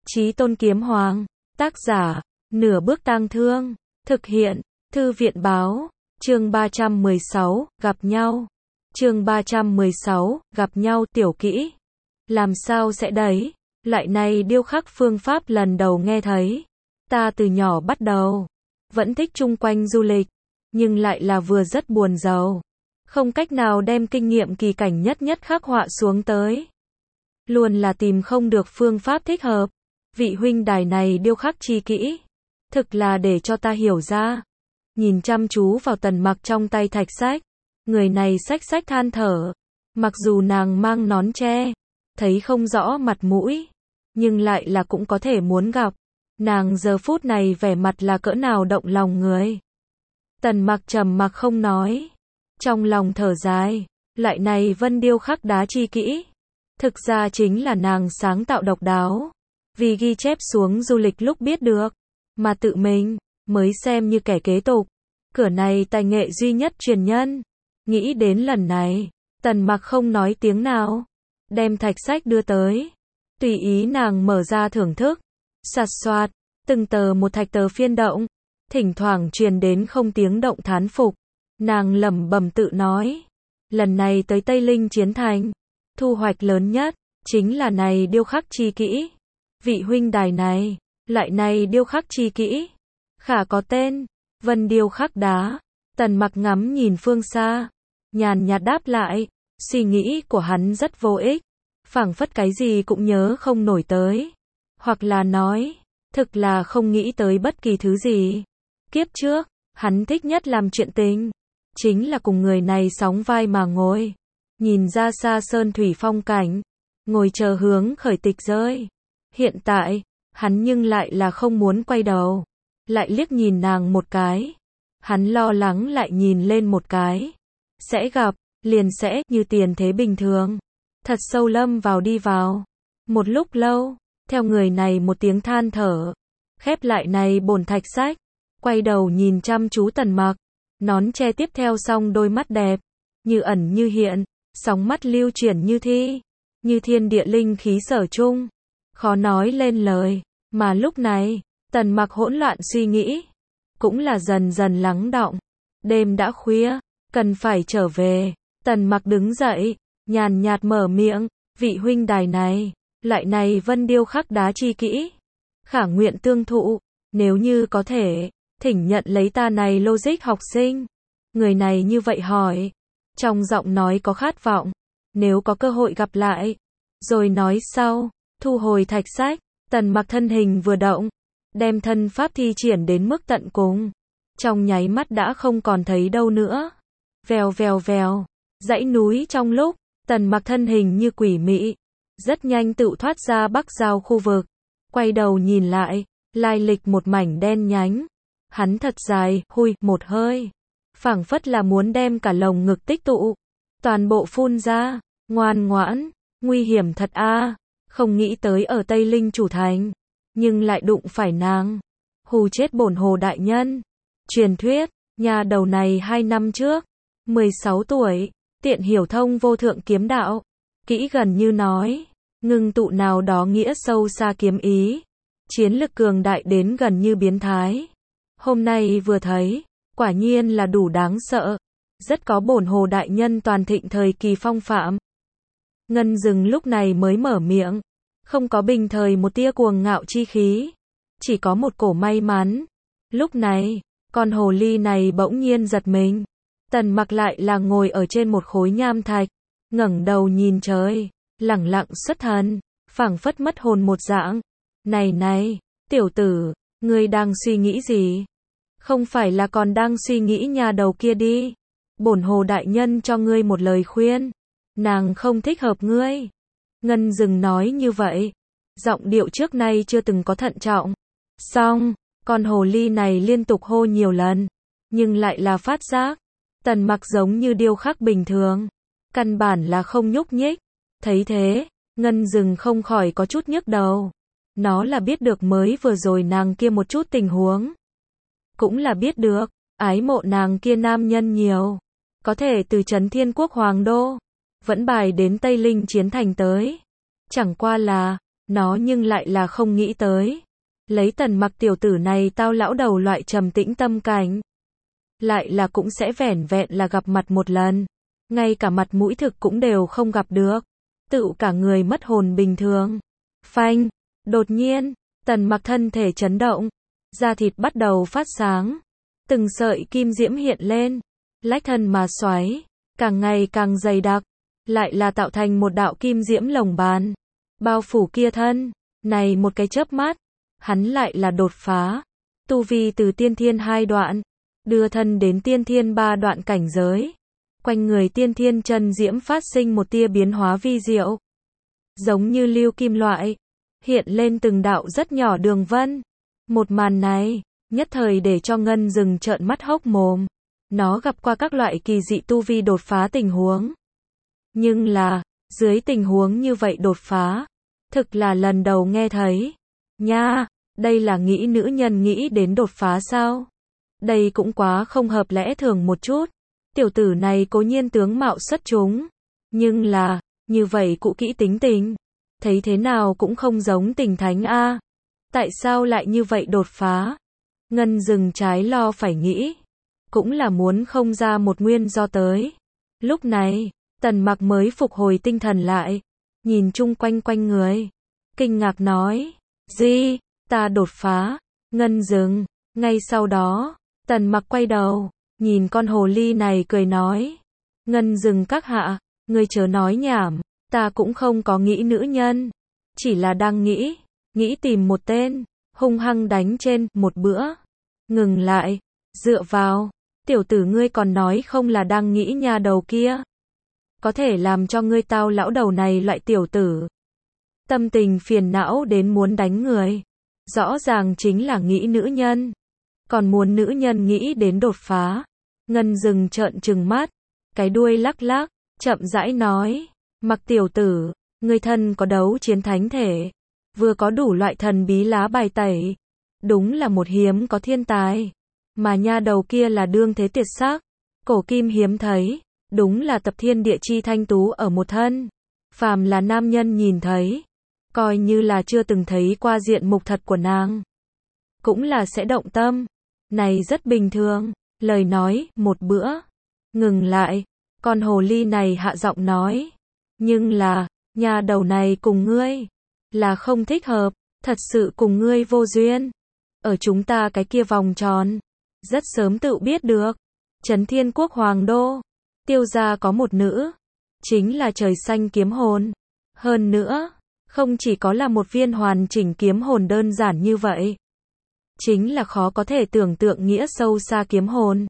Chí Tôn Kiếm Hoàng, tác giả, Nửa Bước Tang Thương, thực hiện, Thư viện Báo, chương 316, gặp nhau. Chương 316, gặp nhau tiểu kỹ. Làm sao sẽ đấy? Loại này điêu khắc phương pháp lần đầu nghe thấy. Ta từ nhỏ bắt đầu, vẫn thích chung quanh du lịch, nhưng lại là vừa rất buồn giàu. Không cách nào đem kinh nghiệm kỳ cảnh nhất nhất khắc họa xuống tới. Luôn là tìm không được phương pháp thích hợp. Vị huynh đài này điêu khắc chi kỹ. Thực là để cho ta hiểu ra. Nhìn chăm chú vào Tần Mặc trong tay thạch sách. Người này xách xách than thở. Mặc dù nàng mang nón che, thấy không rõ mặt mũi, nhưng lại là cũng có thể muốn gặp. Nàng giờ phút này vẻ mặt là cỡ nào động lòng người. Tần Mặc trầm mặc không nói. Trong lòng thở dài, loại này vân điêu khắc đá chi kỹ. Thực ra chính là nàng sáng tạo độc đáo. Vì ghi chép xuống du lịch lúc biết được, mà tự mình mới xem như kẻ kế tục. Cửa này tài nghệ duy nhất truyền nhân. Nghĩ đến lần này, Tần Mặc không nói tiếng nào, đem thạch sách đưa tới. Tùy ý nàng mở ra thưởng thức. Sạt soạt, từng tờ một thạch tờ phiên động, thỉnh thoảng truyền đến không tiếng động thán phục. Nàng lẩm bẩm tự nói, lần này tới Tây Linh Chiến Thành, thu hoạch lớn nhất chính là này điêu khắc chi kỹ. Vị huynh đài này, lại này điêu khắc chi kỹ, khả có tên, vân điêu khắc đá. Tần Mặc ngắm nhìn phương xa, nhàn nhạt đáp lại, suy nghĩ của hắn rất vô ích, phảng phất cái gì cũng nhớ không nổi tới, hoặc là nói, thực là không nghĩ tới bất kỳ thứ gì. Kiếp trước, hắn thích nhất làm chuyện tình, chính là cùng người này sóng vai mà ngồi, nhìn ra xa sơn thủy phong cảnh, ngồi chờ hướng khởi tịch rơi. Hiện tại, hắn nhưng lại là không muốn quay đầu, lại liếc nhìn nàng một cái. Hắn lo lắng lại nhìn lên một cái, sẽ gặp, liền sẽ như tiền thế bình thường. Thật sâu lâm vào đi vào. Một lúc lâu, theo người này một tiếng than thở, khép lại này bổn thạch sách, quay đầu nhìn chăm chú Tần Mặc, nón che tiếp theo xong đôi mắt đẹp, như ẩn như hiện, sóng mắt lưu chuyển như thi, như thiên địa linh khí sở chung, khó nói lên lời. Mà lúc này, Tần Mặc hỗn loạn suy nghĩ, cũng là dần dần lắng đọng. Đêm đã khuya, cần phải trở về. Tần Mặc đứng dậy, nhàn nhạt mở miệng, vị huynh đài này, lại này vân điêu khắc đá chi kỹ, khả nguyện tương thụ, nếu như có thể, thỉnh nhận lấy ta này logic học sinh. Người này như vậy hỏi, trong giọng nói có khát vọng, nếu có cơ hội gặp lại, rồi nói sau. Thu hồi thạch sách, Tần Mặc thân hình vừa động, đem thân pháp thi triển đến mức tận cùng, trong nháy mắt đã không còn thấy đâu nữa. Vèo vèo vèo, dãy núi trong lúc, Tần Mặc thân hình như quỷ mị, rất nhanh tự thoát ra Bắc Giao khu vực. Quay đầu nhìn lại, lai lịch một mảnh đen nhánh. Hắn thật dài, hui, một hơi, phảng phất là muốn đem cả lồng ngực tích tụ, toàn bộ phun ra. Ngoan ngoãn, nguy hiểm thật a. Không nghĩ tới ở Tây Linh chủ thành, nhưng lại đụng phải nàng. Hù chết bổn hồ đại nhân. Truyền thuyết, nhà đầu này 2 năm trước, 16 tuổi, tiện hiểu thông vô thượng kiếm đạo. Kỹ gần như nói, ngưng tụ nào đó nghĩa sâu xa kiếm ý. Chiến lực cường đại đến gần như biến thái. Hôm nay vừa thấy, quả nhiên là đủ đáng sợ. Rất có bổn hồ đại nhân toàn thịnh thời kỳ phong phạm. Ngân Dừng lúc này mới mở miệng, không có bình thời một tia cuồng ngạo chi khí, chỉ có một cổ may mắn. Lúc này, con hồ ly này bỗng nhiên giật mình. Tần Mặc lại là ngồi ở trên một khối nham thạch, ngẩng đầu nhìn trời, lẳng lặng xuất thần, phảng phất mất hồn một dạng. Này này, tiểu tử, ngươi đang suy nghĩ gì? Không phải là còn đang suy nghĩ nhà đầu kia đi? Bổn hồ đại nhân cho ngươi một lời khuyên, nàng không thích hợp ngươi. Ngân Dừng nói như vậy, giọng điệu trước nay chưa từng có thận trọng. Xong, con hồ ly này liên tục hô nhiều lần, nhưng lại là phát giác. Tần Mặc giống như điêu khắc bình thường, căn bản là không nhúc nhích. Thấy thế, Ngân Dừng không khỏi có chút nhức đầu. Nó là biết được mới vừa rồi nàng kia một chút tình huống, cũng là biết được, ái mộ nàng kia nam nhân nhiều, có thể từ Trấn Thiên Quốc Hoàng Đô vẫn bài đến Tây Linh Chiến Thành tới. Chẳng qua là, Nó nhưng lại là không nghĩ tới. Lấy Tần Mặc tiểu tử này tao lão đầu loại trầm tĩnh tâm cảnh. Lại là cũng sẽ vẻn vẹn là gặp mặt một lần. Ngay cả mặt mũi thực cũng đều không gặp được. Tự cả người mất hồn bình thường. Phanh, đột nhiên, Tần Mặc thân thể chấn động. Da thịt bắt đầu phát sáng. Từng sợi kim diễm hiện lên. Lách thân mà xoáy. Càng ngày càng dày đặc. Lại là tạo thành một đạo kim diễm lồng bàn. Bao phủ kia thân. Này một cái chớp mắt. Hắn lại là đột phá. Tu vi từ tiên thiên 2 đoạn. Đưa thân đến tiên thiên 3 đoạn cảnh giới. Quanh người tiên thiên chân diễm phát sinh một tia biến hóa vi diệu. Giống như lưu kim loại. Hiện lên từng đạo rất nhỏ đường vân. Một màn này, nhất thời để cho Ngân Dừng trợn mắt hốc mồm. Nó gặp qua các loại kỳ dị tu vi đột phá tình huống. Nhưng là, dưới tình huống như vậy đột phá, thực là lần đầu nghe thấy. Nha, đây là nghĩ nữ nhân nghĩ đến đột phá sao? Đây cũng quá không hợp lẽ thường một chút. Tiểu tử này cố nhiên tướng mạo xuất chúng. Nhưng là, như vậy cụ kỹ tính tình. Thấy thế nào cũng không giống tình thánh a. Tại sao lại như vậy đột phá? Ngân Dừng trái lo phải nghĩ. Cũng là muốn không ra một nguyên do tới. Lúc này, Tần Mặc mới phục hồi tinh thần lại. Nhìn chung quanh quanh người. Kinh ngạc nói. Gì? Ta đột phá. Ngân Dừng. Ngay sau đó, Tần Mặc quay đầu. Nhìn con hồ ly này cười nói. Ngân Dừng các hạ. Ngươi chớ nói nhảm. Ta cũng không có nghĩ nữ nhân. Chỉ là đang nghĩ. Nghĩ tìm một tên. Hung hăng đánh trên một bữa. Ngừng lại. Dựa vào. Tiểu tử ngươi còn nói không là đang nghĩ nhà đầu kia. Có thể làm cho ngươi tao lão đầu này loại tiểu tử. Tâm tình phiền não đến muốn đánh người. Rõ ràng chính là nghĩ nữ nhân. Còn muốn nữ nhân nghĩ đến đột phá. Ngân Dừng trợn trừng mắt. Cái đuôi lắc lắc. Chậm rãi nói. Mặc tiểu tử. Ngươi thân có đấu chiến thánh thể. Vừa có đủ loại thần bí lá bài tẩy. Đúng là một hiếm có thiên tài. Mà nha đầu kia là đương thế tuyệt sắc. Cổ kim hiếm thấy. Đúng là tập thiên địa chi thanh tú ở một thân. Phàm là nam nhân nhìn thấy. Coi như là chưa từng thấy qua diện mục thật của nàng. Cũng là sẽ động tâm. Này rất bình thường. Lời nói, một bữa. Ngừng lại. Con hồ ly này hạ giọng nói. Nhưng là, nhà đầu này cùng ngươi. Là không thích hợp. Thật sự cùng ngươi vô duyên. Ở chúng ta cái kia vòng tròn. Rất sớm tự biết được. Trấn Thiên Quốc Hoàng Đô. Tiêu gia có một nữ. Chính là trời xanh kiếm hồn. Hơn nữa, không chỉ có là một viên hoàn chỉnh kiếm hồn đơn giản như vậy. Chính là khó có thể tưởng tượng nghĩa sâu xa kiếm hồn.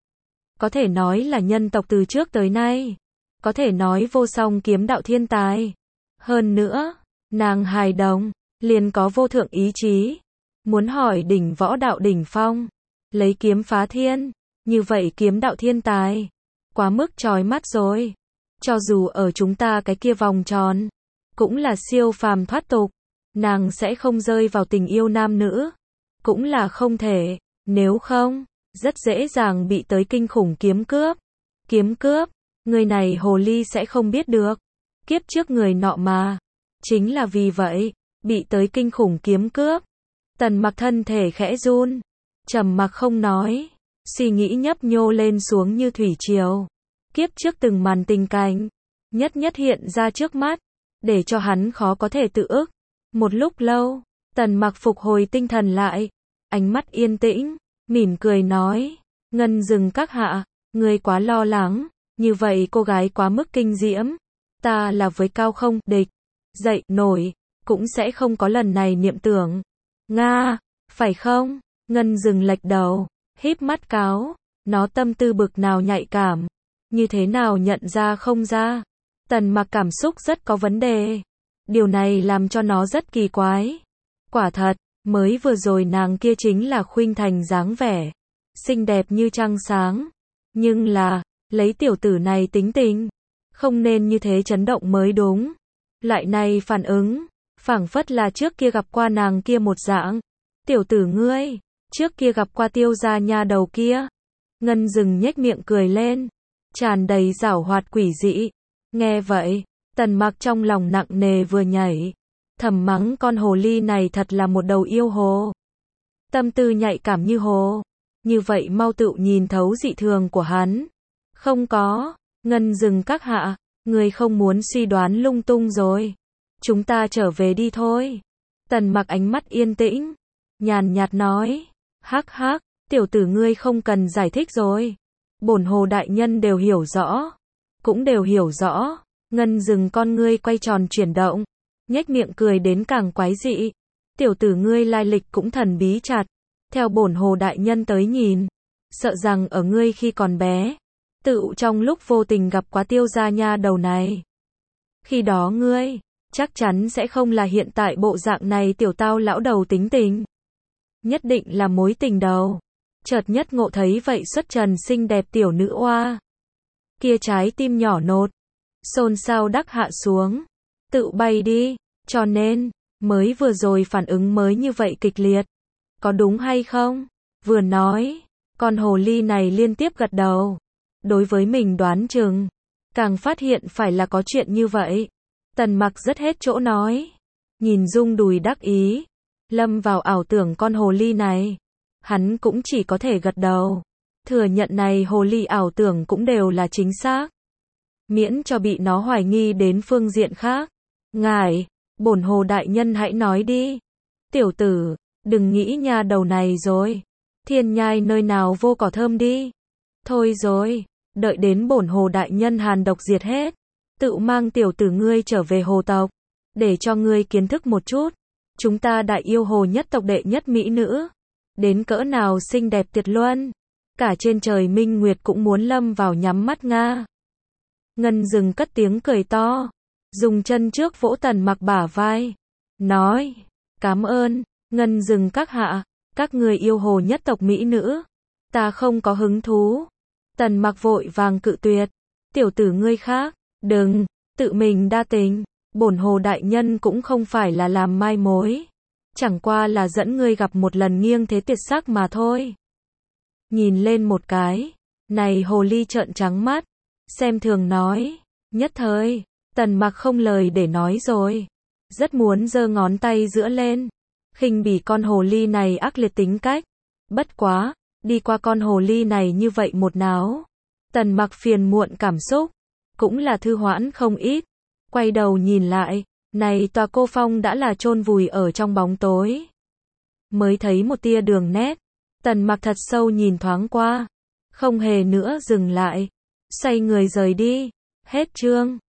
Có thể nói là nhân tộc từ trước tới nay. Có thể nói vô song kiếm đạo thiên tài. Hơn nữa, nàng hài đồng, liền có vô thượng ý chí. Muốn hỏi đỉnh võ đạo đỉnh phong. Lấy kiếm phá thiên. Như vậy kiếm đạo thiên tài. Quá mức chói mắt rồi. Cho dù ở chúng ta cái kia vòng tròn. Cũng là siêu phàm thoát tục. Nàng sẽ không rơi vào tình yêu nam nữ. Cũng là không thể. Nếu không, rất dễ dàng bị tới kinh khủng kiếm cướp. Kiếm cướp. Người này hồ ly sẽ không biết được. Kiếp trước người nọ mà. Chính là vì vậy. Bị tới kinh khủng kiếm cướp. Tần Mặc thân thể khẽ run. Trầm mặc không nói. Suy nghĩ nhấp nhô lên xuống như thủy triều. Kiếp trước từng màn tình cảnh. Nhất nhất hiện ra trước mắt. Để cho hắn khó có thể tự ức. Một lúc lâu. Tần Mặc phục hồi tinh thần lại. Ánh mắt yên tĩnh. Mỉm cười nói. Ngân Dừng các hạ. Ngươi quá lo lắng. Như vậy cô gái quá mức kinh diễm. Ta là với cao không địch. Dậy nổi. Cũng sẽ không có lần này niệm tưởng. Nga. Phải không? Ngân Dừng lệch đầu. Híp mắt cáo. Nó tâm tư bực nào nhạy cảm. Như thế nào nhận ra không ra. Tần Mặc cảm xúc rất có vấn đề. Điều này làm cho nó rất kỳ quái. Quả thật, mới vừa rồi nàng kia chính là khuynh thành dáng vẻ. Xinh đẹp như trăng sáng. Nhưng là, lấy tiểu tử này tính tình. Không nên như thế chấn động mới đúng. Loại này phản ứng. Phảng phất là trước kia gặp qua nàng kia một dạng. Tiểu tử ngươi. Trước kia gặp qua Tiêu gia nha đầu kia. Ngân Dừng nhếch miệng cười lên. Tràn đầy giảo hoạt quỷ dị. Nghe vậy. Tần Mặc trong lòng nặng nề vừa nhảy. thầm mắng con hồ ly này thật là một đầu yêu hồ. Tâm tư nhạy cảm như hồ. Như vậy mau tự nhìn thấu dị thường của hắn. Không có, Ngân dừng các hạ, người không muốn suy đoán lung tung rồi. Chúng ta trở về đi thôi. Tần Mặc ánh mắt yên tĩnh, nhàn nhạt nói, hắc hắc, tiểu tử ngươi không cần giải thích rồi. Bổn hồ đại nhân đều hiểu rõ. Cũng đều hiểu rõ. Ngân dừng con ngươi quay tròn chuyển động, nhếch miệng cười đến càng quái dị. Tiểu tử ngươi lai lịch cũng thần bí chặt. Theo bổn hồ đại nhân tới nhìn, sợ rằng ở ngươi khi còn bé, tự trong lúc vô tình gặp quá Tiêu gia nha đầu này. Khi đó ngươi, chắc chắn sẽ không là hiện tại bộ dạng này tiểu tao lão đầu tính tình. Nhất định là mối tình đầu. Chợt nhất ngộ thấy vậy xuất trần xinh đẹp tiểu nữ oa. Kia trái tim nhỏ nột, xôn xao đắc hạ xuống. Tự bay đi, cho nên, mới vừa rồi phản ứng mới như vậy kịch liệt. Có đúng hay không? Vừa nói, con hồ ly này liên tiếp gật đầu. Đối với mình đoán chừng, càng phát hiện phải là có chuyện như vậy. Tần Mặc rất hết chỗ nói. Nhìn Dung đùi đắc ý, lâm vào ảo tưởng con hồ ly này. Hắn cũng chỉ có thể gật đầu. Thừa nhận này hồ ly ảo tưởng cũng đều là chính xác. Miễn cho bị nó hoài nghi đến phương diện khác. Ngài, bổn hồ đại nhân hãy nói đi. Tiểu tử, đừng nghĩ nha đầu này rồi. Thiên nhai nơi nào vô cỏ thơm đi. Thôi rồi, đợi đến bổn hồ đại nhân hàn độc diệt hết. Tự mang tiểu tử ngươi trở về hồ tộc. Để cho ngươi kiến thức một chút. Chúng ta đại yêu hồ nhất tộc đệ nhất mỹ nữ. Đến cỡ nào xinh đẹp tuyệt luân. Cả trên trời minh nguyệt cũng muốn lâm vào nhắm mắt nga. Ngân dừng cất tiếng cười to. Dùng chân trước vỗ Tần Mặc bả vai. Nói, cảm ơn, Ngân dừng các hạ. Các người yêu hồ nhất tộc mỹ nữ. Ta không có hứng thú. Tần Mặc vội vàng cự tuyệt. Tiểu tử ngươi khác, đừng, tự mình đa tình. Bổn hồ đại nhân cũng không phải là làm mai mối. Chẳng qua là dẫn ngươi gặp một lần nghiêng thế tuyệt sắc mà thôi. Nhìn lên một cái. Này hồ ly trợn trắng mắt. Xem thường nói. Nhất thời, Tần Mặc không lời để nói rồi. Rất muốn giơ ngón tay giữa lên. Khinh bỉ con hồ ly này ác liệt tính cách. Bất quá, đi qua con hồ ly này như vậy một náo. Tần Mặc phiền muộn cảm xúc. Cũng là thư hoãn không ít. Quay đầu nhìn lại. Này tòa cô phong đã là chôn vùi ở trong bóng tối. Mới thấy một tia đường nét. Tần Mặc thật sâu nhìn thoáng qua. Không hề nữa dừng lại. Xoay người rời đi. Hết chương.